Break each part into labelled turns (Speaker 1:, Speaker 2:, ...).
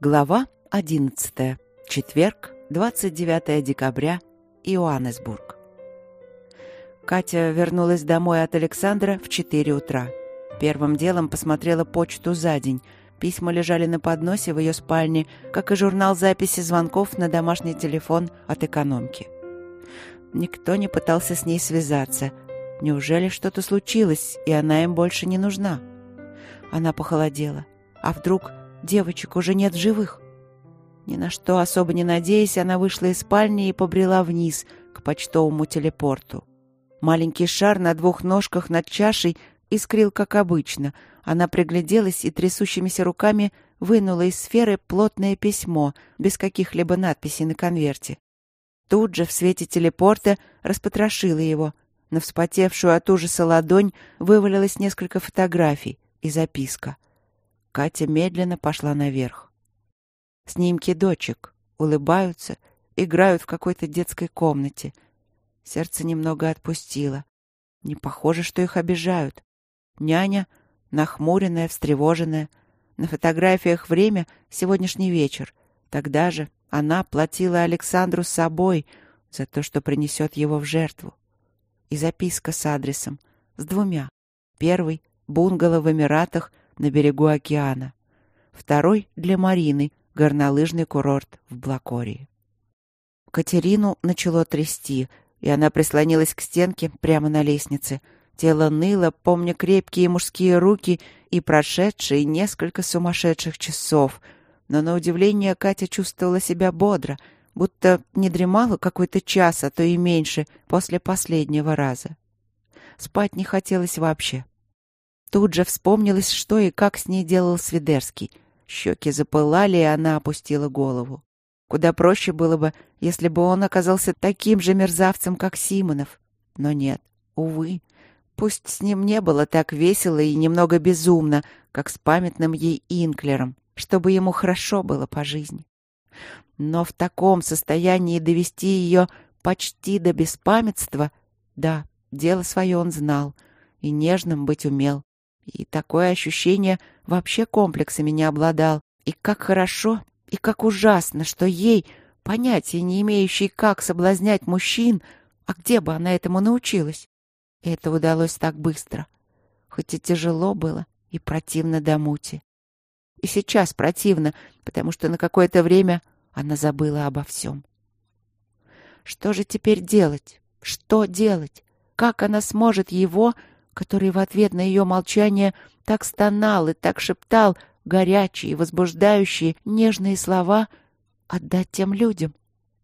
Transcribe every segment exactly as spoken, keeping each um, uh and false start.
Speaker 1: Глава одиннадцатая. Четверг, двадцать девятое декабря, Йоаннесбург. Катя вернулась домой от Александра в четыре утра. Первым делом посмотрела почту за день. Письма лежали на подносе в ее спальне, как и журнал записи звонков на домашний телефон от экономки. Никто не пытался с ней связаться. Неужели что-то случилось, и она им больше не нужна? Она похолодела. А вдруг девочек уже нет в живых? Ни на что особо не надеясь, она вышла из спальни и побрела вниз, к почтовому телепорту. Маленький шар на двух ножках над чашей искрил, как обычно. Она пригляделась и трясущимися руками вынула из сферы плотное письмо, без каких-либо надписей на конверте. Тут же в свете телепорта распотрошила его. На вспотевшую от ужаса ладонь вывалилось несколько фотографий и записка. Катя медленно пошла наверх. Снимки дочек улыбаются, играют в какой-то детской комнате. Сердце немного отпустило. Не похоже, что их обижают. Няня, нахмуренная, встревоженная. На фотографиях время — сегодняшний вечер. Тогда же она платила Александру собой за то, что принесет его в жертву. И записка с адресом, с двумя. Первый — бунгало в Эмиратах на берегу океана. Второй — для Марины, горнолыжный курорт в Блакории. Катерину начало трясти, и она прислонилась к стенке прямо на лестнице. Тело ныло, помня крепкие мужские руки и прошедшие несколько сумасшедших часов. Но, на удивление, Катя чувствовала себя бодро, будто не дремала какой-то час, а то и меньше, после последнего раза. Спать не хотелось вообще. Тут же вспомнилось, что и как с ней делал Свидерский. Щеки запылали, и она опустила голову. Куда проще было бы, если бы он оказался таким же мерзавцем, как Симонов. Но нет, увы. Пусть с ним не было так весело и немного безумно, как с памятным ей Инклером, чтобы ему хорошо было по жизни. Но в таком состоянии довести ее почти до беспамятства, да, дело свое он знал, и нежным быть умел. И такое ощущение вообще комплексами не обладал. И как хорошо, и как ужасно, что ей, понятия не имеющей, как соблазнять мужчин, а где бы она этому научилась? И это удалось так быстро. Хоть и тяжело было, и противно до мути. И сейчас противно, потому что на какое-то время она забыла обо всем. Что же теперь делать? Что делать? Как она сможет его, который в ответ на ее молчание так стонал и так шептал горячие, возбуждающие, нежные слова, отдать тем людям?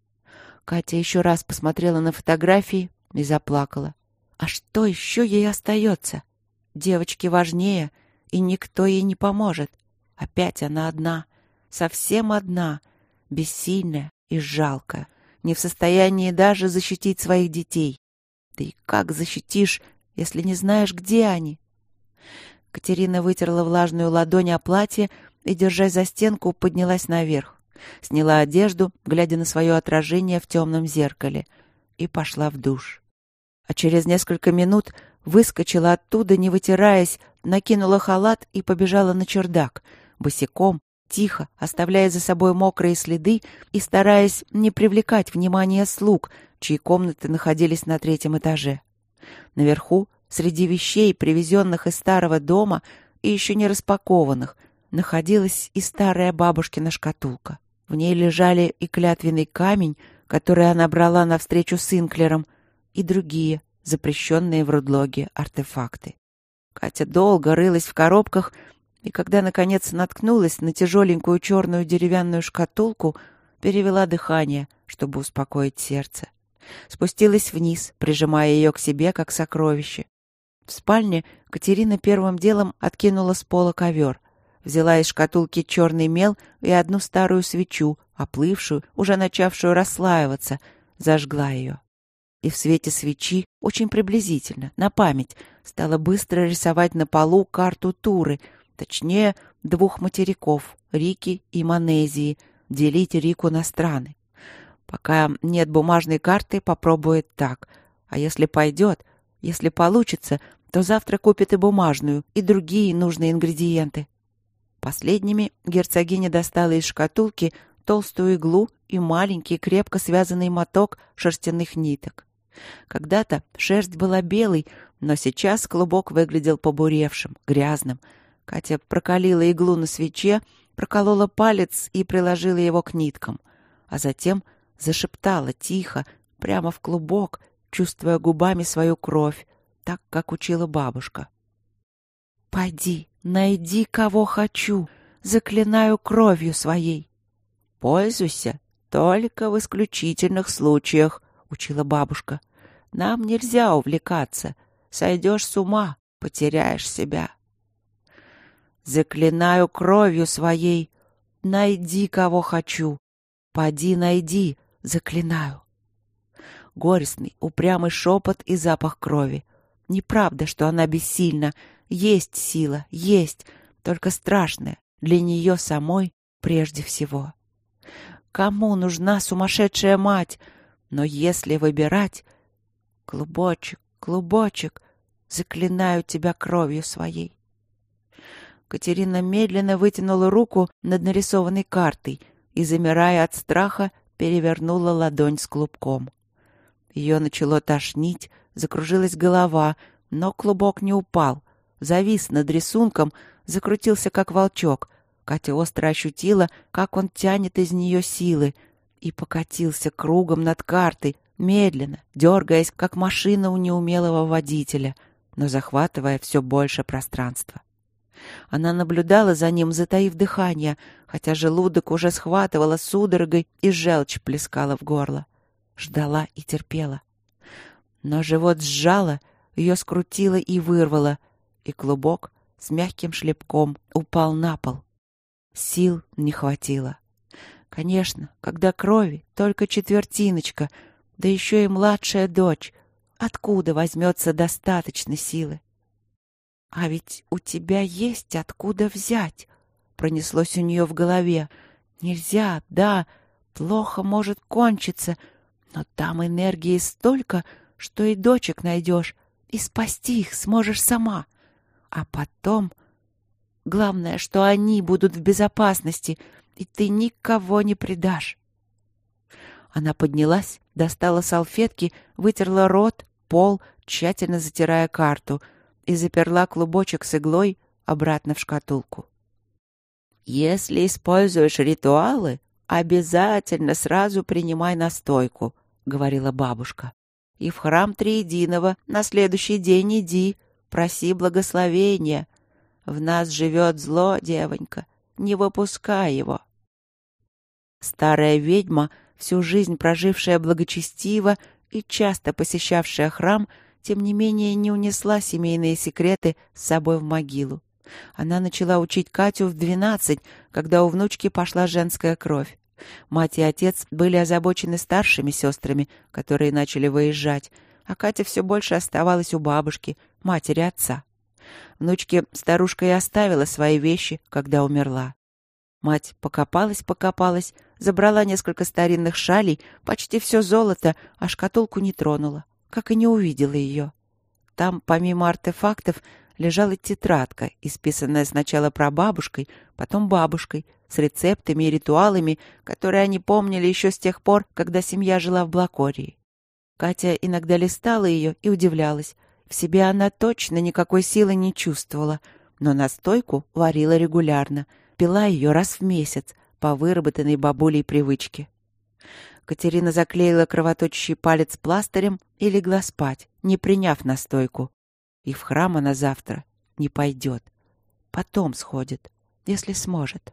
Speaker 1: Катя еще раз посмотрела на фотографии и заплакала. А что еще ей остается? Девочке важнее, и никто ей не поможет. Опять она одна, совсем одна, бессильная и жалкая, не в состоянии даже защитить своих детей. Да и как защитишь, если не знаешь, где они? Катерина вытерла влажную ладонь о платье и, держась за стенку, поднялась наверх. Сняла одежду, глядя на свое отражение в темном зеркале, и пошла в душ. А через несколько минут выскочила оттуда, не вытираясь, накинула халат и побежала на чердак, босиком, тихо, оставляя за собой мокрые следы и стараясь не привлекать внимания слуг, чьи комнаты находились на третьем этаже. Наверху, среди вещей, привезенных из старого дома и еще не распакованных, находилась и старая бабушкина шкатулка. В ней лежали и клятвенный камень, который она брала на встречу с Инклером, и другие, запрещенные в Рудлоге, артефакты. Катя долго рылась в коробках, и когда, наконец, наткнулась на тяжеленькую черную деревянную шкатулку, перевела дыхание, чтобы успокоить сердце. Спустилась вниз, прижимая ее к себе, как сокровище. В спальне Катерина первым делом откинула с пола ковер, взяла из шкатулки черный мел и одну старую свечу, оплывшую, уже начавшую расслаиваться, зажгла ее. И в свете свечи, очень приблизительно, на память, стала быстро рисовать на полу карту Туры, точнее, двух материков — Рики и Манезии, делить Рику на страны. Пока нет бумажной карты, попробует так. А если пойдет, если получится, то завтра купит и бумажную, и другие нужные ингредиенты. Последними герцогиня достала из шкатулки толстую иглу и маленький крепко связанный моток шерстяных ниток. Когда-то шерсть была белой, но сейчас клубок выглядел побуревшим, грязным. Катя прокалила иглу на свече, проколола палец и приложила его к ниткам, а затем зашептала тихо, прямо в клубок, чувствуя губами свою кровь, так, как учила бабушка. «Пойди, найди, кого хочу, заклинаю кровью своей». «Пользуйся только в исключительных случаях», — учила бабушка. «Нам нельзя увлекаться. Сойдешь с ума, потеряешь себя». «Заклинаю кровью своей. Найди, кого хочу. Поди найди, заклинаю». Горестный, упрямый шепот и запах крови. Неправда, что она бессильна. Есть сила, есть, только страшная, для нее самой прежде всего. Кому нужна сумасшедшая мать? Но если выбирать... Клубочек, клубочек, заклинаю тебя кровью своей. Катерина медленно вытянула руку над нарисованной картой и, замирая от страха, перевернула ладонь с клубком. Ее начало тошнить, закружилась голова, но клубок не упал. Завис над рисунком, закрутился, как волчок. Катя остро ощутила, как он тянет из нее силы, и покатился кругом над картой, медленно, дергаясь, как машина у неумелого водителя, но захватывая все больше пространства. Она наблюдала за ним, затаив дыхание, хотя желудок уже схватывала судорогой и желчь плескала в горло. Ждала и терпела. Но живот сжало, ее скрутило и вырвало, и клубок с мягким шлепком упал на пол. Сил не хватило. Конечно, когда крови только четвертиночка, да еще и младшая дочь, откуда возьмется достаточно силы? «А ведь у тебя есть откуда взять», — пронеслось у нее в голове. «Нельзя, да, плохо может кончиться, но там энергии столько, что и дочек найдешь, и спасти их сможешь сама. А потом... Главное, что они будут в безопасности, и ты никого не предашь». Она поднялась, достала салфетки, вытерла рот, пол, тщательно затирая карту, и заперла клубочек с иглой обратно в шкатулку. «Если используешь ритуалы, обязательно сразу принимай настойку», — говорила бабушка. «И в храм Триединого на следующий день иди, проси благословения. В нас живет зло, девонька, не выпускай его». Старая ведьма, всю жизнь прожившая благочестиво и часто посещавшая храм, тем не менее не унесла семейные секреты с собой в могилу. Она начала учить Катю в двенадцать, когда у внучки пошла женская кровь. Мать и отец были озабочены старшими сестрами, которые начали выезжать, а Катя все больше оставалась у бабушки, матери отца. Внучке старушка и оставила свои вещи, когда умерла. Мать покопалась-покопалась, забрала несколько старинных шалей, почти все золото, а шкатулку не тронула, как и не увидела ее. Там, помимо артефактов, лежала тетрадка, исписанная сначала прабабушкой, потом бабушкой, с рецептами и ритуалами, которые они помнили еще с тех пор, когда семья жила в Блакории. Катя иногда листала ее и удивлялась. В себе она точно никакой силы не чувствовала, но настойку варила регулярно, пила ее раз в месяц по выработанной бабулей привычке. Катерина заклеила кровоточащий палец пластырем и легла спать, не приняв настойку. И в храм она завтра не пойдет. Потом сходит, если сможет.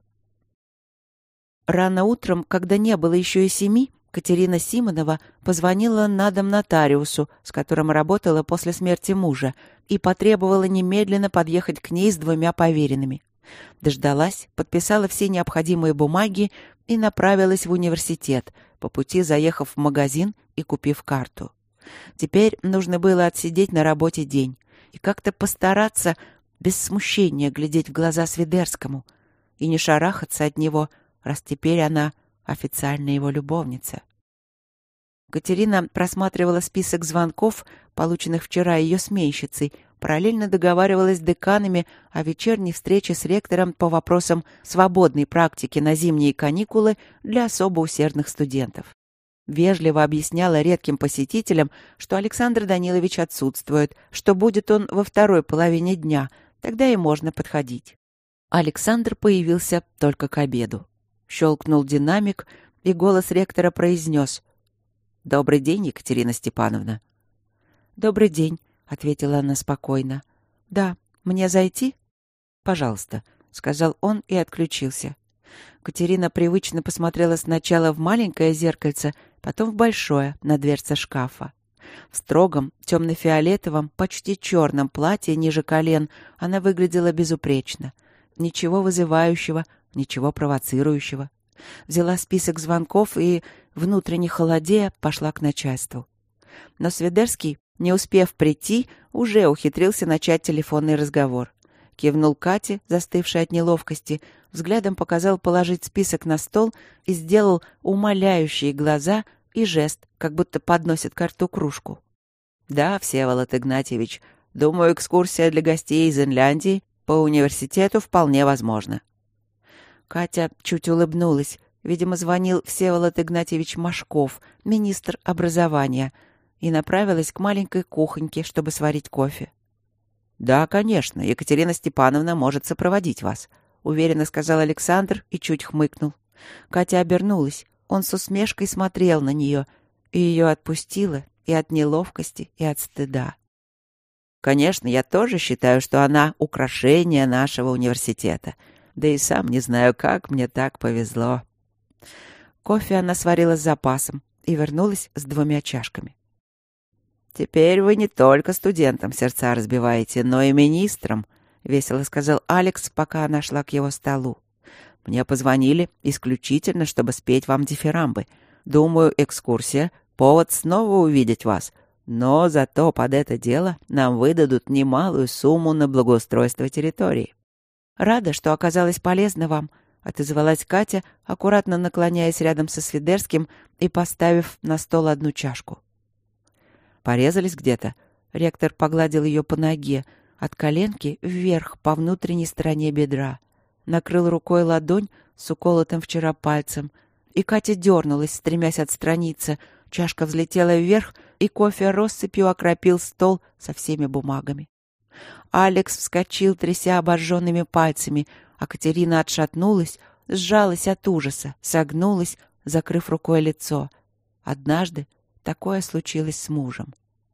Speaker 1: Рано утром, когда не было еще и семи, Катерина Симонова позвонила на дом нотариусу, с которым работала после смерти мужа, и потребовала немедленно подъехать к ней с двумя поверенными. Дождалась, подписала все необходимые бумаги и направилась в университет, по пути заехав в магазин и купив карту. Теперь нужно было отсидеть на работе день и как-то постараться без смущения глядеть в глаза Свидерскому и не шарахаться от него, раз теперь она официально его любовница. Катерина просматривала список звонков, полученных вчера ее сменщицей, параллельно договаривалась с деканами о вечерней встрече с ректором по вопросам свободной практики на зимние каникулы для особо усердных студентов. Вежливо объясняла редким посетителям, что Александр Данилович отсутствует, что будет он во второй половине дня, тогда и можно подходить. Александр появился только к обеду. Щелкнул динамик, и голос ректора произнес: «Добрый день, Екатерина Степановна». «Добрый день», — ответила она спокойно. «Да, мне зайти?» «Пожалуйста», — сказал он и отключился. Катерина привычно посмотрела сначала в маленькое зеркальце, потом в большое, на дверце шкафа. В строгом, темно-фиолетовом, почти черном платье ниже колен она выглядела безупречно. Ничего вызывающего, ничего провоцирующего. Взяла список звонков и, внутренне холодея, пошла к начальству. Но Свидерский, не успев прийти, уже ухитрился начать телефонный разговор. Кивнул Кате, застывшей от неловкости, взглядом показал положить список на стол и сделал умоляющие глаза и жест, как будто подносит ко рту кружку. «Да, Всеволод Игнатьевич, думаю, экскурсия для гостей из Инляндии по университету вполне возможна». Катя чуть улыбнулась. Видимо, звонил Всеволод Игнатьевич Машков, министр образования, и направилась к маленькой кухоньке, чтобы сварить кофе. «Да, конечно, Екатерина Степановна может сопроводить вас», — уверенно сказал Александр и чуть хмыкнул. Катя обернулась. Он с усмешкой смотрел на нее, и ее отпустило и от неловкости, и от стыда. «Конечно, я тоже считаю, что она украшение нашего университета. Да и сам не знаю, как мне так повезло». Кофе она сварила с запасом и вернулась с двумя чашками. «Теперь вы не только студентам сердца разбиваете, но и министрам», — весело сказал Алекс, пока она шла к его столу. «Мне позвонили исключительно, чтобы спеть вам дифирамбы. Думаю, экскурсия — повод снова увидеть вас. Но зато под это дело нам выдадут немалую сумму на благоустройство территории». «Рада, что оказалась полезна вам», — отозвалась Катя, аккуратно наклоняясь рядом со Свидерским и поставив на стол одну чашку. «Порезались где-то?» Ректор погладил ее по ноге, от коленки вверх по внутренней стороне бедра. Накрыл рукой ладонь с уколотым вчера пальцем, и Катя дернулась, стремясь отстраниться. Чашка взлетела вверх, и кофе россыпью окропил стол со всеми бумагами. Алекс вскочил, тряся обожженными пальцами, а Катерина отшатнулась, сжалась от ужаса, согнулась, закрыв рукой лицо. Однажды такое случилось с мужем.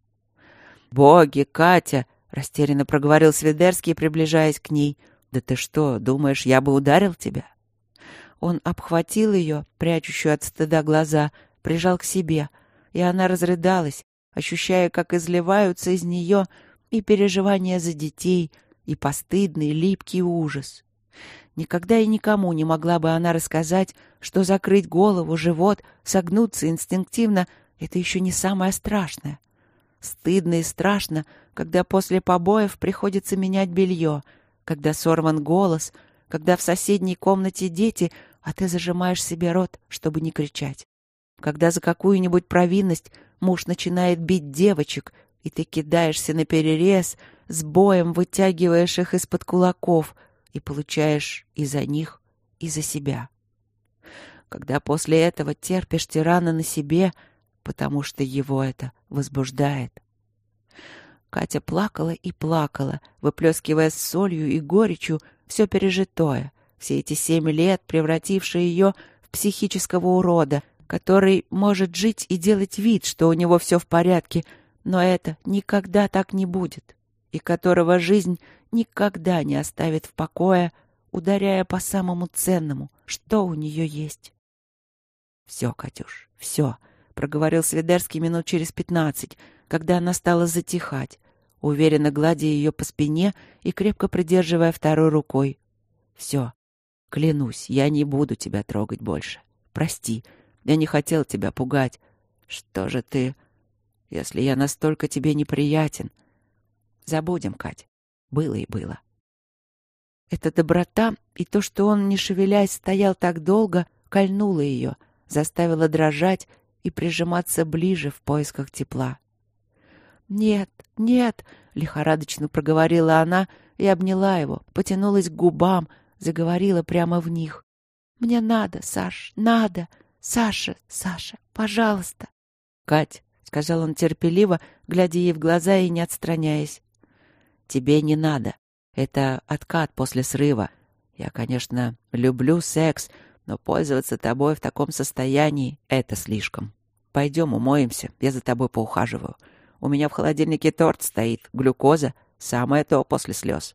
Speaker 1: «Боги, Катя!» — растерянно проговорил Свидерский, приближаясь к ней. «Да ты что, думаешь, я бы ударил тебя?» Он обхватил ее, прячущую от стыда глаза, прижал к себе, и она разрыдалась, ощущая, как изливаются из нее и переживания за детей, и постыдный, липкий ужас. Никогда и никому не могла бы она рассказать, что закрыть голову, живот, согнуться инстинктивно — это еще не самое страшное. Стыдно и страшно, когда после побоев приходится менять белье, когда сорван голос, когда в соседней комнате дети, а ты зажимаешь себе рот, чтобы не кричать. Когда за какую-нибудь провинность муж начинает бить девочек, и ты кидаешься наперерез, с боем вытягиваешь их из-под кулаков и получаешь и за них, и за себя. Когда после этого терпишь тирана на себе, потому что его это возбуждает. Катя плакала и плакала, выплескивая с солью и горечью все пережитое, все эти семь лет, превратившие ее в психического урода, который может жить и делать вид, что у него все в порядке, но это никогда так не будет, и которого жизнь никогда не оставит в покое, ударяя по самому ценному, что у нее есть. «Все, Катюш, все», — проговорил Свидерский минут через пятнадцать, когда она стала затихать, уверенно гладя ее по спине и крепко придерживая второй рукой. «Все, клянусь, я не буду тебя трогать больше. Прости, я не хотел тебя пугать. Что же ты, если я настолько тебе неприятен? Забудем, Кать, было и было». Эта доброта и то, что он, не шевелясь, стоял так долго, кольнуло ее, заставило дрожать и прижиматься ближе в поисках тепла. «Нет, нет!» — лихорадочно проговорила она и обняла его, потянулась к губам, заговорила прямо в них. «Мне надо, Саш, надо! Саша, Саша, пожалуйста!» «Кать!» — сказал он терпеливо, глядя ей в глаза и не отстраняясь. «Тебе не надо. Это откат после срыва. Я, конечно, люблю секс, но пользоваться тобой в таком состоянии — это слишком. Пойдем умоемся, я за тобой поухаживаю. У меня в холодильнике торт стоит, глюкоза, самое то после слез».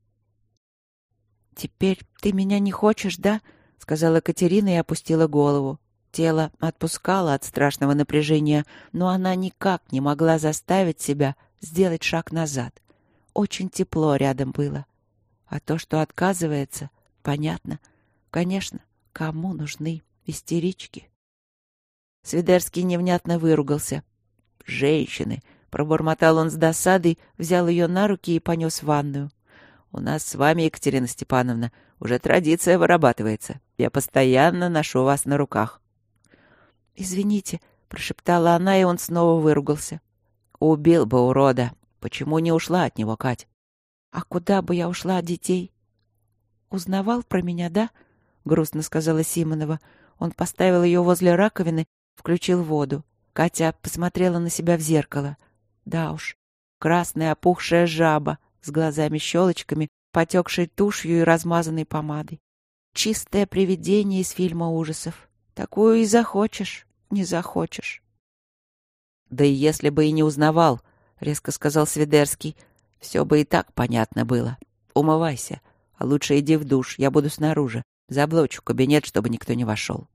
Speaker 1: «Теперь ты меня не хочешь, да?» — сказала Катерина и опустила голову. Тело отпускало от страшного напряжения, но она никак не могла заставить себя сделать шаг назад. Очень тепло рядом было. А то, что отказывается, понятно. Конечно, кому нужны истерички? Свидерский невнятно выругался. «Женщины!» — пробормотал он с досадой, взял ее на руки и понес в ванную. «У нас с вами, Екатерина Степановна, уже традиция вырабатывается. Я постоянно ношу вас на руках». «Извините», — прошептала она, и он снова выругался. «Убил бы урода. Почему не ушла от него, Кать?» «А куда бы я ушла от детей?» «Узнавал про меня, да?» — грустно сказала Симонова. Он поставил ее возле раковины, включил воду. Катя посмотрела на себя в зеркало. Да уж, красная опухшая жаба с глазами-щелочками, потекшей тушью и размазанной помадой. Чистое привидение из фильма ужасов. Такую и захочешь, не захочешь. «Да и если бы и не узнавал», — резко сказал Свидерский, — «все бы и так понятно было. Умывайся, а лучше иди в душ, я буду снаружи. Заблочу кабинет, чтобы никто не вошел».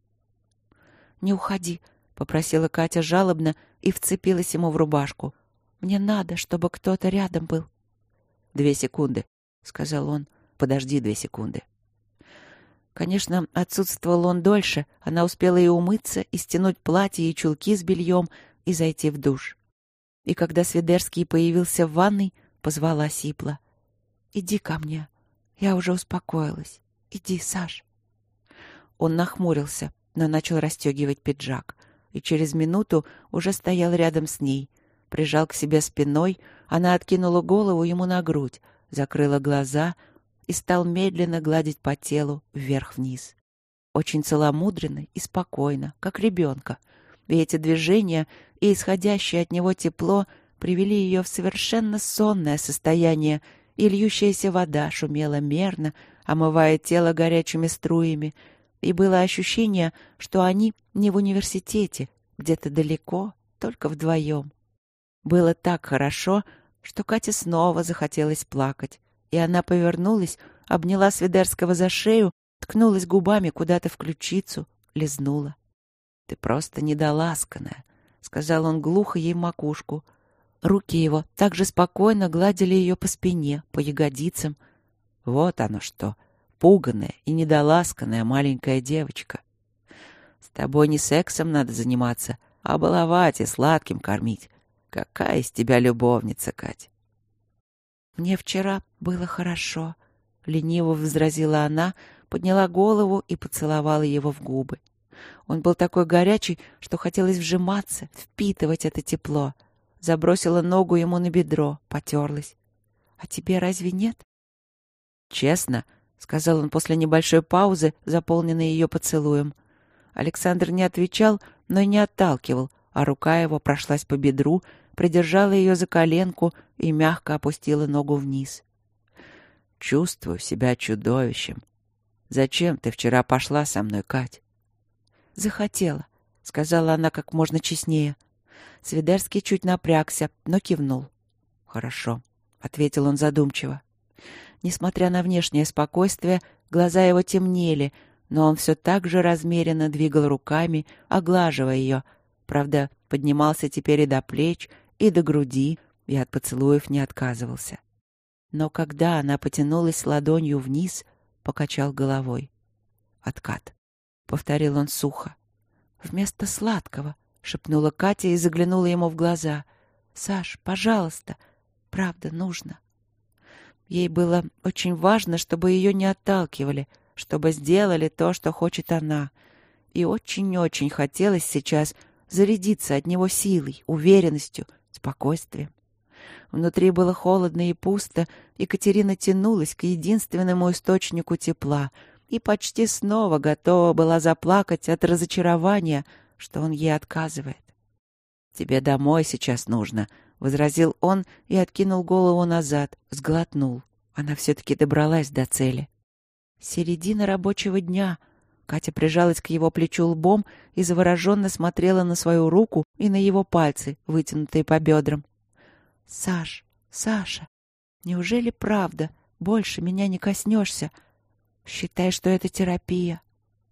Speaker 1: «Не уходи», — попросила Катя жалобно и вцепилась ему в рубашку. «Мне надо, чтобы кто-то рядом был». «Две секунды», — сказал он. «Подожди две секунды». Конечно, отсутствовал он дольше. Она успела и умыться, и стянуть платье и чулки с бельем, и зайти в душ. И когда Свидерский появился в ванной, позвала сипло. «Иди ко мне. Я уже успокоилась. Иди, Саш». Он нахмурился, но начал расстегивать пиджак. И через минуту уже стоял рядом с ней. Прижал к себе спиной, она откинула голову ему на грудь, закрыла глаза и стал медленно гладить по телу вверх-вниз. Очень целомудренно и спокойно, как ребенка. И эти движения и исходящее от него тепло привели ее в совершенно сонное состояние, и льющаяся вода шумела мерно, омывая тело горячими струями, и было ощущение, что они не в университете, где-то далеко, только вдвоем. Было так хорошо, что Кате снова захотелось плакать, и она повернулась, обняла Свидерского за шею, ткнулась губами куда-то в ключицу, лизнула. «Ты просто недоласканная», — сказал он глухо ей в макушку. Руки его так же спокойно гладили ее по спине, по ягодицам. Вот оно что, пуганая и недоласканная маленькая девочка. С тобой не сексом надо заниматься, а баловать и сладким кормить. Какая из тебя любовница, Кать? «Мне вчера было хорошо», — лениво возразила она, подняла голову и поцеловала его в губы. Он был такой горячий, что хотелось вжиматься, впитывать это тепло. Забросила ногу ему на бедро, потерлась. «А тебе разве нет?» «Честно», — сказал он после небольшой паузы, заполненной ее поцелуем. Александр не отвечал, но и не отталкивал, а рука его прошлась по бедру, придержала ее за коленку и мягко опустила ногу вниз. «Чувствую себя чудовищем. Зачем ты вчера пошла со мной, Кать?» «Захотела», — сказала она как можно честнее. Свидерский чуть напрягся, но кивнул. «Хорошо», — ответил он задумчиво. Несмотря на внешнее спокойствие, глаза его темнели, но он все так же размеренно двигал руками, оглаживая ее. Правда, поднимался теперь и до плеч, и до груди, и от поцелуев не отказывался. Но когда она потянулась ладонью вниз, покачал головой. «Откат», — повторил он сухо. «Вместо сладкого», — шепнула Катя и заглянула ему в глаза. «Саш, пожалуйста, правда, нужно». Ей было очень важно, чтобы ее не отталкивали, чтобы сделали то, что хочет она. И очень-очень хотелось сейчас зарядиться от него силой, уверенностью, спокойствием. Внутри было холодно и пусто, и Катерина тянулась к единственному источнику тепла и почти снова готова была заплакать от разочарования, что он ей отказывает. «Тебе домой сейчас нужно», — возразил он и откинул голову назад, сглотнул. Она все-таки добралась до цели. Середина рабочего дня. Катя прижалась к его плечу лбом и завороженно смотрела на свою руку и на его пальцы, вытянутые по бедрам. «Саш, Саша, неужели правда больше меня не коснешься? Считай, что это терапия».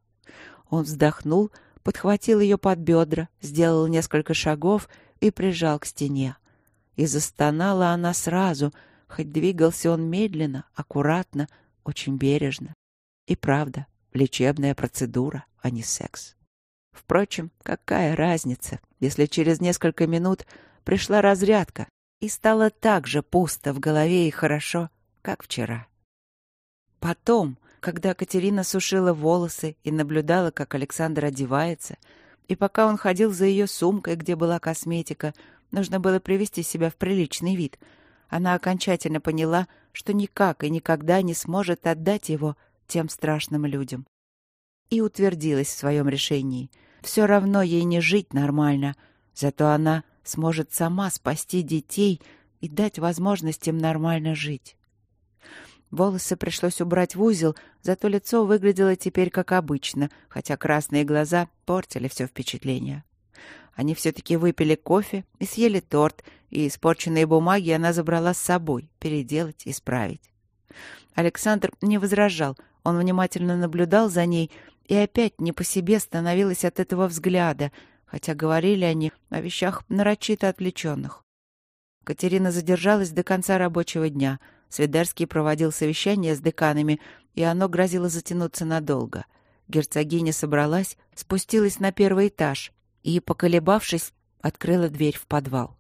Speaker 1: Он вздохнул, подхватил ее под бедра, сделал несколько шагов и прижал к стене. И застонала она сразу, хоть двигался он медленно, аккуратно, очень бережно. И правда, лечебная процедура, а не секс. Впрочем, какая разница, если через несколько минут пришла разрядка и стало так же пусто в голове и хорошо, как вчера. Потом, когда Катерина сушила волосы и наблюдала, как Александр одевается, и пока он ходил за ее сумкой, где была косметика, нужно было привести себя в приличный вид, она окончательно поняла, что никак и никогда не сможет отдать его тем страшным людям. И утвердилась в своем решении. Все равно ей не жить нормально, зато она сможет сама спасти детей и дать возможность им нормально жить. Волосы пришлось убрать в узел, зато лицо выглядело теперь как обычно, хотя красные глаза портили все впечатление. Они все-таки выпили кофе и съели торт, и испорченные бумаги она забрала с собой, переделать, исправить. Александр не возражал, он внимательно наблюдал за ней, и опять не по себе становилось от этого взгляда, хотя говорили они о вещах нарочито отвлеченных. Катерина задержалась до конца рабочего дня. Свидерский проводил совещание с деканами, и оно грозило затянуться надолго. Герцогиня собралась, спустилась на первый этаж и, поколебавшись, открыла дверь в подвал.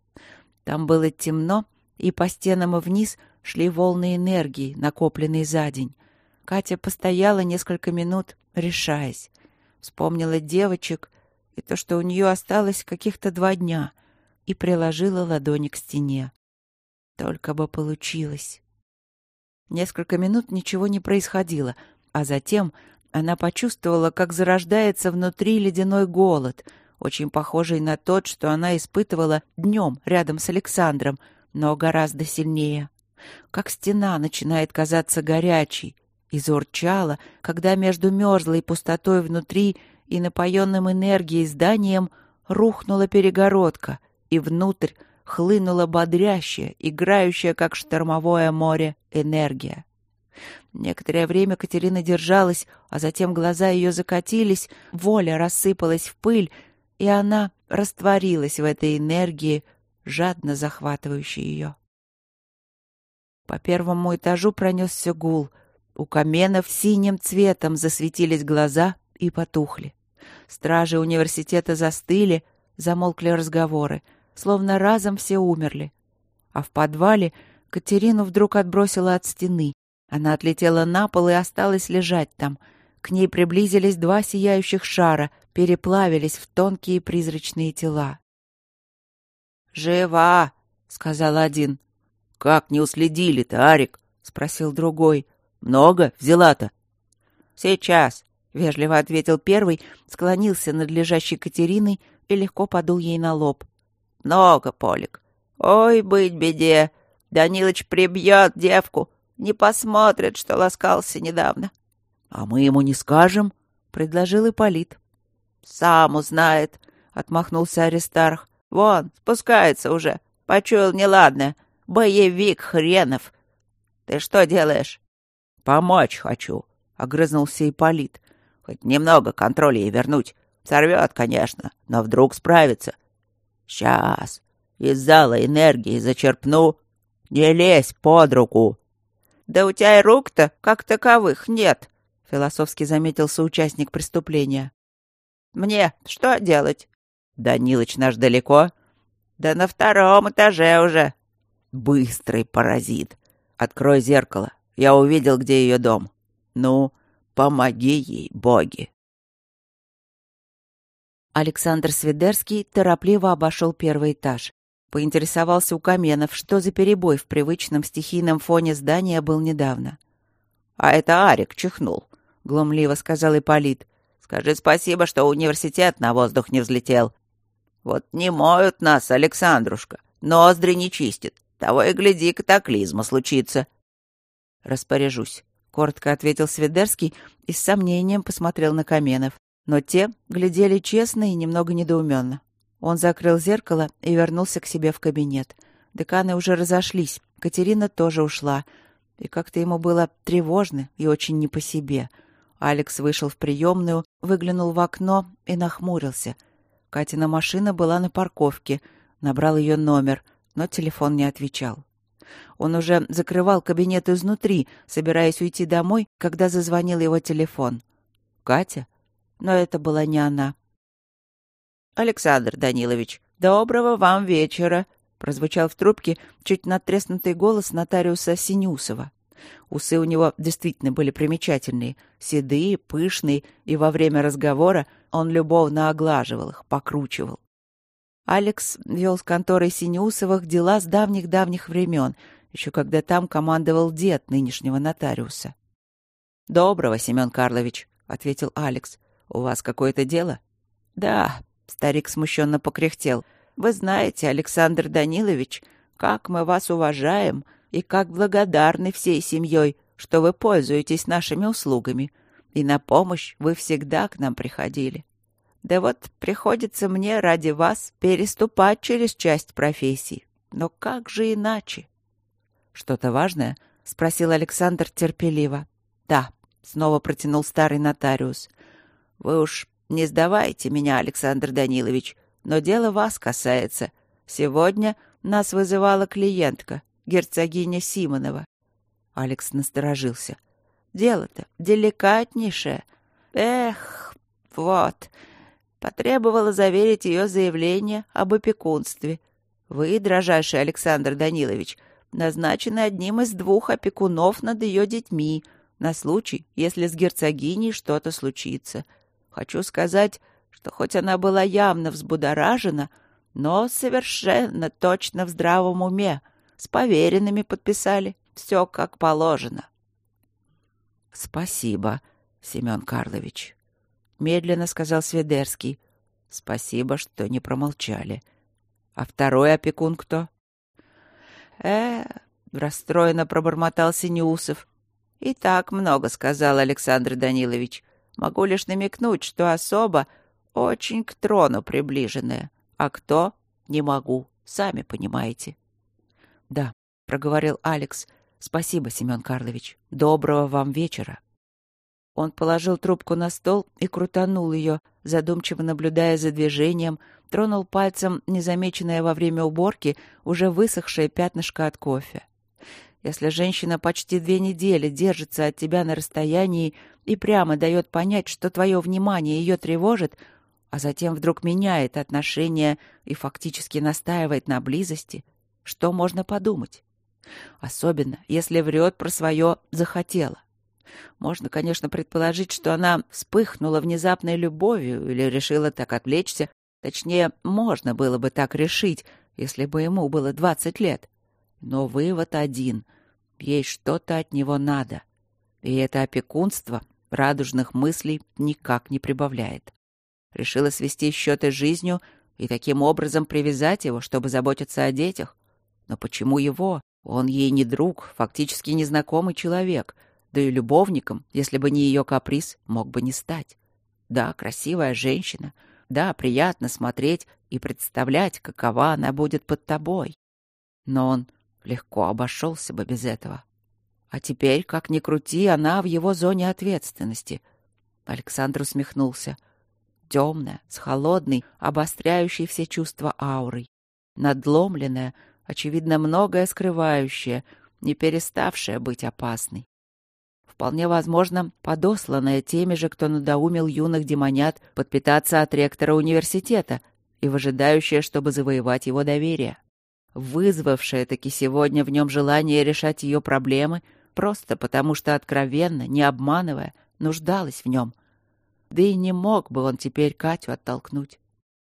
Speaker 1: Там было темно, и по стенам и вниз шли волны энергии, накопленные за день. Катя постояла несколько минут, решаясь. Вспомнила девочек и то, что у нее осталось каких-то два дня, и приложила ладони к стене. Только бы получилось. Несколько минут ничего не происходило, а затем она почувствовала, как зарождается внутри ледяной голод, очень похожий на тот, что она испытывала днем рядом с Александром, но гораздо сильнее. Как стена начинает казаться горячей, и заурчала, когда между мерзлой пустотой внутри и напоенным энергией зданием рухнула перегородка, и внутрь хлынула бодрящая, играющая, как штормовое море, энергия. Некоторое время Катерина держалась, а затем глаза ее закатились, воля рассыпалась в пыль, и она растворилась в этой энергии, жадно захватывающей ее. По первому этажу пронесся гул. У каменов синим цветом засветились глаза и потухли. Стражи университета застыли, замолкли разговоры, словно разом все умерли. А в подвале Катерину вдруг отбросило от стены. Она отлетела на пол и осталась лежать там. К ней приблизились два сияющих шара, переплавились в тонкие призрачные тела. «Жива!» — сказал один. «Как не уследили-то, Арик?» — спросил другой. «Много взяла-то?» «Сейчас», — вежливо ответил первый, склонился над лежащей Катериной и легко подул ей на лоб. «Много, Полик. Ой, быть беде. Данилыч прибьет девку. Не посмотрит, что ласкался недавно». «А мы ему не скажем?» — предложил Ипполит. «Сам узнает», — отмахнулся Аристарх. «Вон, спускается уже. Почуял неладное. Боевик хренов. Ты что делаешь?» «Помочь хочу», — огрызнулся Ипполит. «Хоть немного контроля ей вернуть. Сорвет, конечно, но вдруг справится. Сейчас. Из зала энергии зачерпну. Не лезь под руку». «Да у тебя и рук-то, как таковых, нет», — философски заметил соучастник преступления. «Мне что делать?» «Данилыч наш далеко?» «Да на втором этаже уже». «Быстрый паразит. Открой зеркало. Я увидел, где ее дом. Ну, помоги ей, боги». Александр Свидерский торопливо обошел первый этаж. Поинтересовался у Каменов, что за перебой в привычном стихийном фоне здания был недавно. «А это Арик чихнул», — глумливо сказал Ипполит. «Скажи спасибо, что университет на воздух не взлетел. Вот не моют нас, Александрушка, ноздри не чистит. Того и гляди, катаклизма случится». «Распоряжусь», — коротко ответил Свидерский и с сомнением посмотрел на Каменов. Но те глядели честно и немного недоуменно. Он закрыл зеркало и вернулся к себе в кабинет. Деканы уже разошлись, Катерина тоже ушла. И как-то ему было тревожно и очень не по себе. Алекс вышел в приемную, выглянул в окно и нахмурился. Катина машина была на парковке. Набрал ее номер, но телефон не отвечал. Он уже закрывал кабинет изнутри, собираясь уйти домой, когда зазвонил его телефон. «Катя?» Но это была не она. «Александр Данилович, доброго вам вечера!» прозвучал в трубке чуть надтреснутый голос нотариуса Синюсова. Усы у него действительно были примечательные, седые, пышные, и во время разговора он любовно оглаживал их, покручивал. Алекс вел с конторой Синюсовых дела с давних-давних времен, еще когда там командовал дед нынешнего нотариуса. «Доброго, Семен Карлович», — ответил Алекс. «У вас какое-то дело?» «Да», — старик смущенно покряхтел. «Вы знаете, Александр Данилович, как мы вас уважаем и как благодарны всей семьей, что вы пользуетесь нашими услугами, и на помощь вы всегда к нам приходили. Да вот приходится мне ради вас переступать через часть профессий. Но как же иначе?» «Что-то важное?» — спросил Александр терпеливо. «Да», — снова протянул старый нотариус. «Вы уж не сдавайте меня, Александр Данилович, но дело вас касается. Сегодня нас вызывала клиентка, герцогиня Симонова». Алекс насторожился. «Дело-то деликатнейшее. Эх, вот. Потребовала заверить ее заявление об опекунстве. Вы, дрожайший Александр Данилович, назначены одним из двух опекунов над ее детьми на случай, если с герцогиней что-то случится. Хочу сказать, что хоть она была явно взбудоражена, но совершенно точно в здравом уме. С поверенными подписали. Все как положено». «Спасибо, Семен Карлович», — медленно сказал Свидерский. «Спасибо, что не промолчали. А второй опекун кто?» «Э, — расстроенно пробормотал Синюсов. — И так много сказал Александр Данилович. Могу лишь намекнуть, что особа очень к трону приближенная. А кто — не могу, сами понимаете». «Да», — проговорил Алекс. «Спасибо, Семен Карлович. Доброго вам вечера». Он положил трубку на стол и крутанул ее, задумчиво наблюдая за движением, тронул пальцем незамеченное во время уборки уже высохшее пятнышко от кофе. Если женщина почти две недели держится от тебя на расстоянии и прямо дает понять, что твое внимание ее тревожит, а затем вдруг меняет отношения и фактически настаивает на близости, что можно подумать? Особенно, если врет про свое «захотела». Можно, конечно, предположить, что она вспыхнула внезапной любовью или решила так отвлечься. Точнее, можно было бы так решить, если бы ему было двадцать лет. Но вывод один — ей что-то от него надо. И это опекунство радужных мыслей никак не прибавляет. Решила свести счеты с жизнью и таким образом привязать его, чтобы заботиться о детях. Но почему его? Он ей не друг, фактически незнакомый человек. Да и любовником, если бы не ее каприз, мог бы не стать. Да, красивая женщина. Да, приятно смотреть и представлять, какова она будет под тобой. Но он легко обошелся бы без этого. А теперь, как ни крути, она в его зоне ответственности. Александр усмехнулся. Темная, с холодной, обостряющей все чувства аурой. Надломленная, очевидно, многое скрывающая, не переставшая быть опасной. Вполне возможно, подосланная теми же, кто надоумил юных демонят подпитаться от ректора университета и выжидающая, чтобы завоевать его доверие. Вызвавшая таки сегодня в нем желание решать ее проблемы просто потому, что откровенно, не обманывая, нуждалась в нем. Да и не мог бы он теперь Катю оттолкнуть.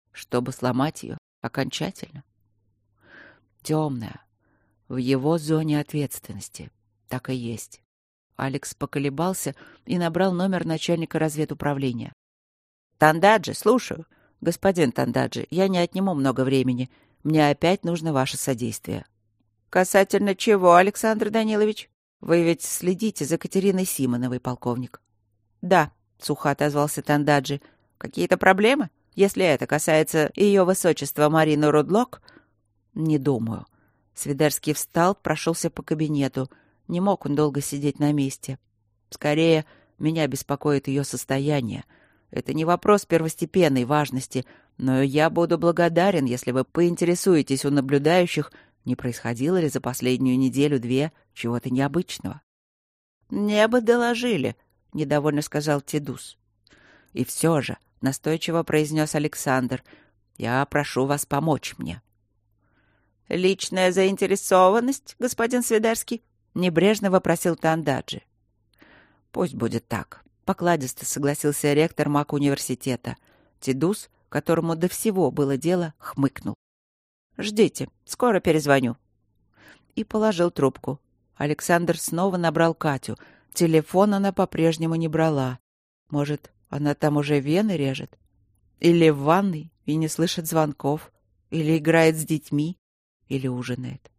Speaker 1: чтобы сломать ее окончательно. Темная, в его зоне ответственности. Так и есть. Алекс поколебался и набрал номер начальника разведуправления. «Тандаджи, слушаю. Господин Тандаджи, я не отниму много времени. Мне опять нужно ваше содействие». «Касательно чего, Александр Данилович? Вы ведь следите за Катериной Симоновой, полковник». «Да», — сухо отозвался Тандаджи. «Какие-то проблемы? Если это касается ее высочества Марины Рудлок...» «Не думаю». Свидерский встал, прошелся по кабинету. Не мог он долго сидеть на месте. «Скорее, меня беспокоит ее состояние. Это не вопрос первостепенной важности, но я буду благодарен, если вы поинтересуетесь у наблюдающих, не происходило ли за последнюю неделю-две чего-то необычного». «Мне бы доложили», — недовольно сказал Тедус. «И все же», — настойчиво произнес Александр, — «я прошу вас помочь мне». «Личная заинтересованность, господин Свидарский?» — небрежно вопросил Тандаджи. «Пусть будет так», — покладисто согласился ректор МАК-университета. Тедус, которому до всего было дело, хмыкнул. «Ждите, скоро перезвоню». И положил трубку. Александр снова набрал Катю. Телефон она по-прежнему не брала. Может, она там уже вены режет? Или в ванной и не слышит звонков? Или играет с детьми? Или ужинает?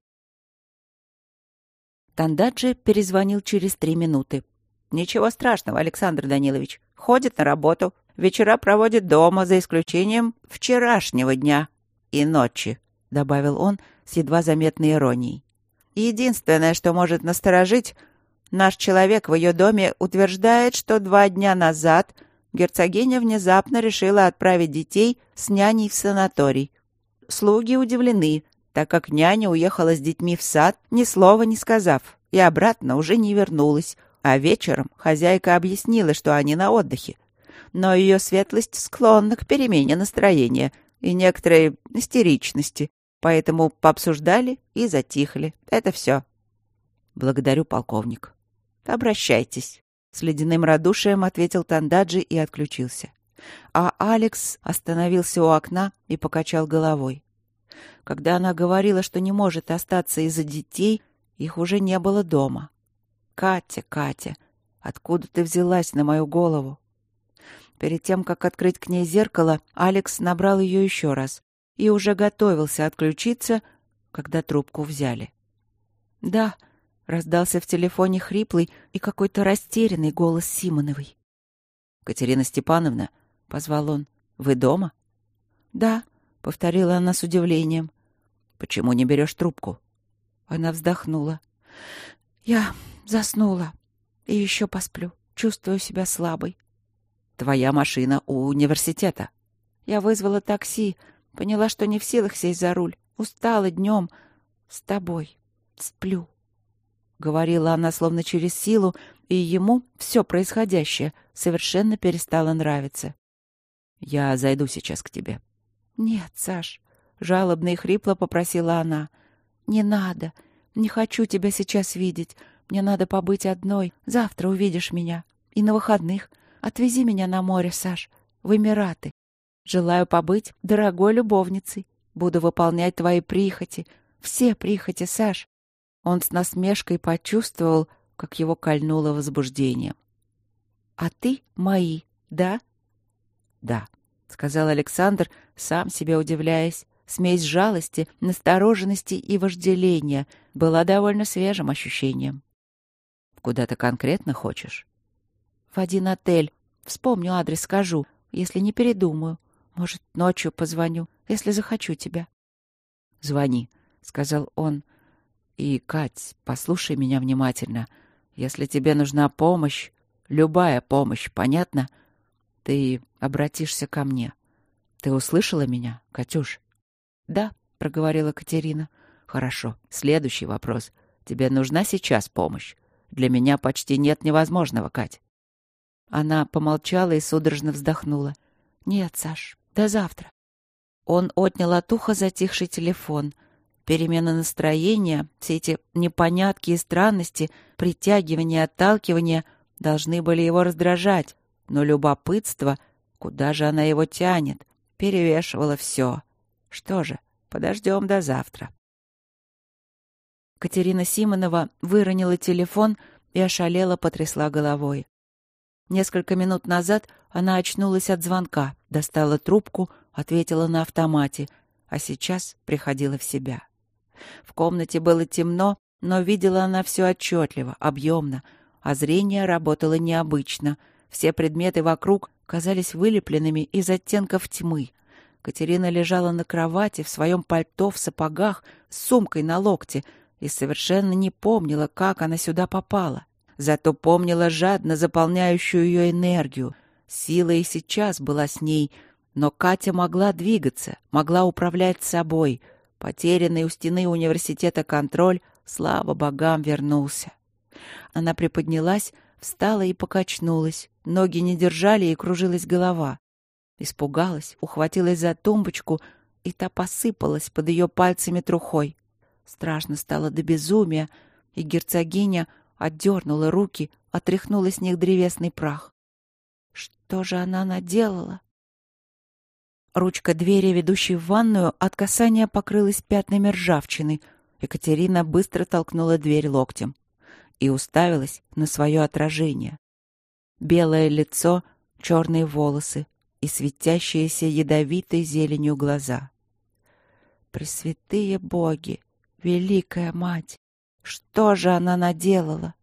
Speaker 1: Тандаджи перезвонил через три минуты. «Ничего страшного, Александр Данилович. Ходит на работу. Вечера проводит дома, за исключением вчерашнего дня и ночи», — добавил он с едва заметной иронией. «Единственное, что может насторожить, наш человек в ее доме утверждает, что два дня назад герцогиня внезапно решила отправить детей с няней в санаторий. Слуги удивлены, так как няня уехала с детьми в сад, ни слова не сказав, и обратно уже не вернулась, а вечером хозяйка объяснила, что они на отдыхе. Но ее светлость склонна к перемене настроения и некоторой истеричности, поэтому пообсуждали и затихли. Это все». «Благодарю, полковник». «Обращайтесь», — с ледяным радушием ответил Тандаджи и отключился. А Алекс остановился у окна и покачал головой. Когда она говорила, что не может остаться из-за детей, их уже не было дома. «Катя, Катя, откуда ты взялась на мою голову?» Перед тем, как открыть к ней зеркало, Алекс набрал ее еще раз и уже готовился отключиться, когда трубку взяли. «Да», — раздался в телефоне хриплый и какой-то растерянный голос Симоновой. «Катерина Степановна», — позвал он, — «вы дома?» «Да», — повторила она с удивлением. «Почему не берешь трубку?» Она вздохнула. «Я заснула. И еще посплю. Чувствую себя слабой». «Твоя машина у университета». Я вызвала такси. Поняла, что не в силах сесть за руль. Устала днем. С тобой. Сплю. Говорила она словно через силу, и ему все происходящее совершенно перестало нравиться. «Я зайду сейчас к тебе». «Нет, Саш», — жалобно и хрипло попросила она. «Не надо. Не хочу тебя сейчас видеть. Мне надо побыть одной. Завтра увидишь меня. И на выходных. Отвези меня на море, Саш, в Эмираты. Желаю побыть дорогой любовницей. Буду выполнять твои прихоти. Все прихоти, Саш». Он с насмешкой почувствовал, как его кольнуло возбуждением. «А ты мои, да?» «Да», — сказал Александр, сам себе удивляясь. Смесь жалости, настороженности и вожделения была довольно свежим ощущением. «Куда-то конкретно хочешь?» «В один отель. Вспомню адрес, скажу, если не передумаю. Может, ночью позвоню, если захочу тебя». «Звони», — сказал он. «И, Кать, послушай меня внимательно. Если тебе нужна помощь, любая помощь, понятно? Ты обратишься ко мне. Ты услышала меня, Катюш?» «Да», — проговорила Катерина. «Хорошо. Следующий вопрос. Тебе нужна сейчас помощь? Для меня почти нет невозможного, Кать». Она помолчала и судорожно вздохнула. «Нет, Саш, до завтра». Он отнял от уха затихший телефон. Перемена настроения, все эти непонятки и странности, притягивания и отталкивания должны были его раздражать. Но любопытство, куда же она его тянет? перевешивало все. Что же, подождем до завтра. Катерина Симонова выронила телефон и ошалела потрясла головой. Несколько минут назад она очнулась от звонка, достала трубку, ответила на автомате, а сейчас приходила в себя. В комнате было темно, но видела она все отчетливо, объемно, а зрение работало необычно. Все предметы вокруг казались вылепленными из оттенков тьмы. Катерина лежала на кровати в своем пальто, в сапогах, с сумкой на локте и совершенно не помнила, как она сюда попала. Зато помнила жадно заполняющую ее энергию. Сила и сейчас была с ней, но Катя могла двигаться, могла управлять собой. Потерянный у стены университета контроль, слава богам, вернулся. Она приподнялась, встала и покачнулась. Ноги не держали, и кружилась голова. Испугалась, ухватилась за тумбочку, и та посыпалась под ее пальцами трухой. Страшно стало до безумия, и герцогиня отдернула руки, отряхнула с них древесный прах. Что же она наделала? Ручка двери, ведущей в ванную, от касания покрылась пятнами ржавчины. Екатерина быстро толкнула дверь локтем и уставилась на свое отражение. Белое лицо, черные волосы и светящиеся ядовитой зеленью глаза. Пресвятые боги! Великая мать! Что же она наделала?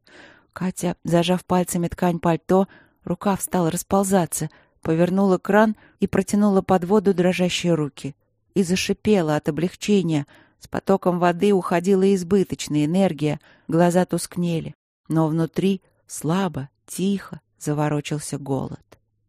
Speaker 1: Катя, зажав пальцами ткань пальто, рукав стал расползаться, повернула кран и протянула под воду дрожащие руки. И зашипела от облегчения. С потоком воды уходила избыточная энергия, глаза тускнели. Но внутри слабо, тихо заворочился голод.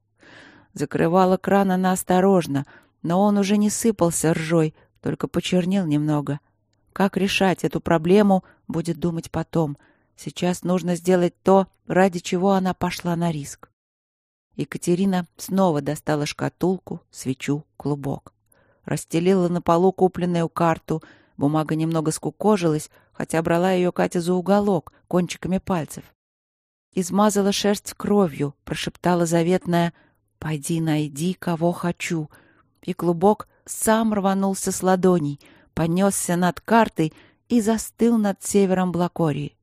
Speaker 1: Закрывала кран она осторожно, но он уже не сыпался ржой, только почернел немного. Как решать эту проблему, будет думать потом. Сейчас нужно сделать то, ради чего она пошла на риск. Екатерина снова достала шкатулку, свечу, клубок. Расстелила на полу купленную карту. Бумага немного скукожилась, хотя брала ее Катя за уголок, кончиками пальцев. Измазала шерсть кровью, прошептала заветное «Пойди найди, кого хочу». И клубок сам рванулся с ладоней, понесся над картой и застыл над севером Блакории.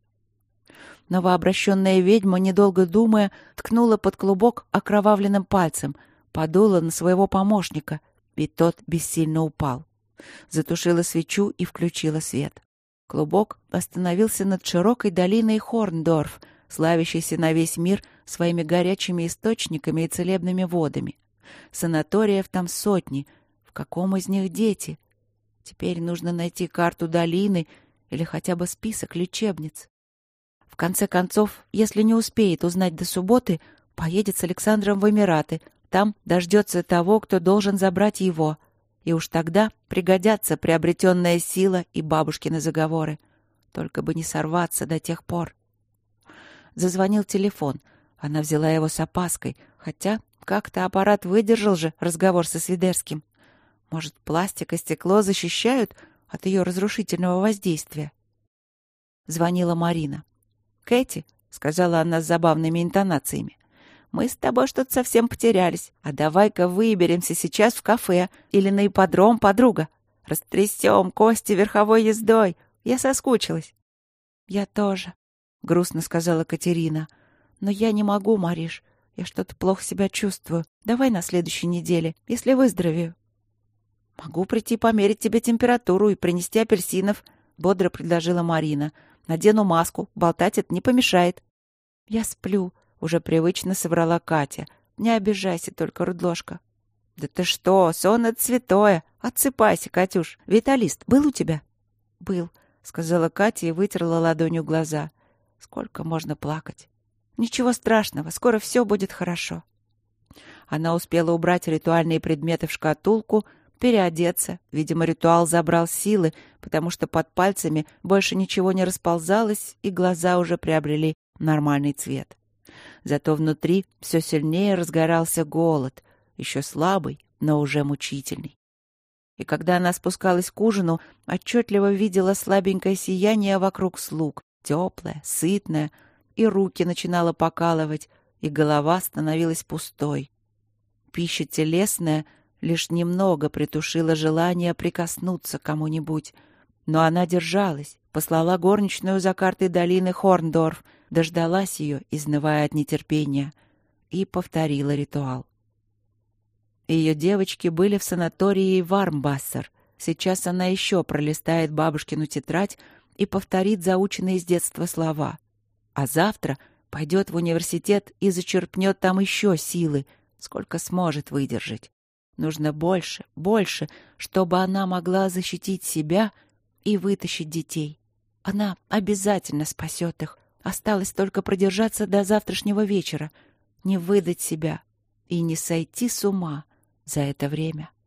Speaker 1: Новообращенная ведьма, недолго думая, ткнула под клубок окровавленным пальцем, подула на своего помощника, и тот бессильно упал. Затушила свечу и включила свет. Клубок остановился над широкой долиной Хорндорф, славящейся на весь мир своими горячими источниками и целебными водами. Санаториев там сотни. В каком из них дети? Теперь нужно найти карту долины или хотя бы список лечебниц. В конце концов, если не успеет узнать до субботы, поедет с Александром в Эмираты. Там дождется того, кто должен забрать его. И уж тогда пригодятся приобретенная сила и бабушкины заговоры. Только бы не сорваться до тех пор. Зазвонил телефон. Она взяла его с опаской, хотя как-то аппарат выдержал же разговор со Свидерским. Может, пластик и стекло защищают от ее разрушительного воздействия? Звонила Марина. «Кэти», — сказала она с забавными интонациями, — «мы с тобой что-то совсем потерялись. А давай-ка выберемся сейчас в кафе или на ипподром, подруга. Растрясем кости верховой ездой. Я соскучилась». «Я тоже», — грустно сказала Катерина. «Но я не могу, Мариш. Я что-то плохо себя чувствую. Давай на следующей неделе, если выздоровею». «Могу прийти померить тебе температуру и принести апельсинов», — бодро предложила Марина. «Надену маску, болтать это не помешает». «Я сплю», — уже привычно соврала Катя. «Не обижайся только, Рудложка». «Да ты что, сон — это святое. Отсыпайся, Катюш. Виталист был у тебя?» «Был», — сказала Катя и вытерла ладонью глаза. «Сколько можно плакать?» «Ничего страшного, скоро все будет хорошо». Она успела убрать ритуальные предметы в шкатулку, переодеться. Видимо, ритуал забрал силы, потому что под пальцами больше ничего не расползалось, и глаза уже приобрели нормальный цвет. Зато внутри все сильнее разгорался голод, еще слабый, но уже мучительный. И когда она спускалась к ужину, отчетливо видела слабенькое сияние вокруг слуг, теплое, сытное, и руки начинала покалывать, и голова становилась пустой. Пища телесная лишь немного притушила желание прикоснуться к кому-нибудь. Но она держалась, послала горничную за картой долины Хорндорф, дождалась ее, изнывая от нетерпения, и повторила ритуал. Ее девочки были в санатории Вармбассер. Сейчас она еще пролистает бабушкину тетрадь и повторит заученные с детства слова. А завтра пойдет в университет и зачерпнет там еще силы, сколько сможет выдержать. Нужно больше, больше, чтобы она могла защитить себя и вытащить детей. Она обязательно спасет их. Осталось только продержаться до завтрашнего вечера, не выдать себя и не сойти с ума за это время.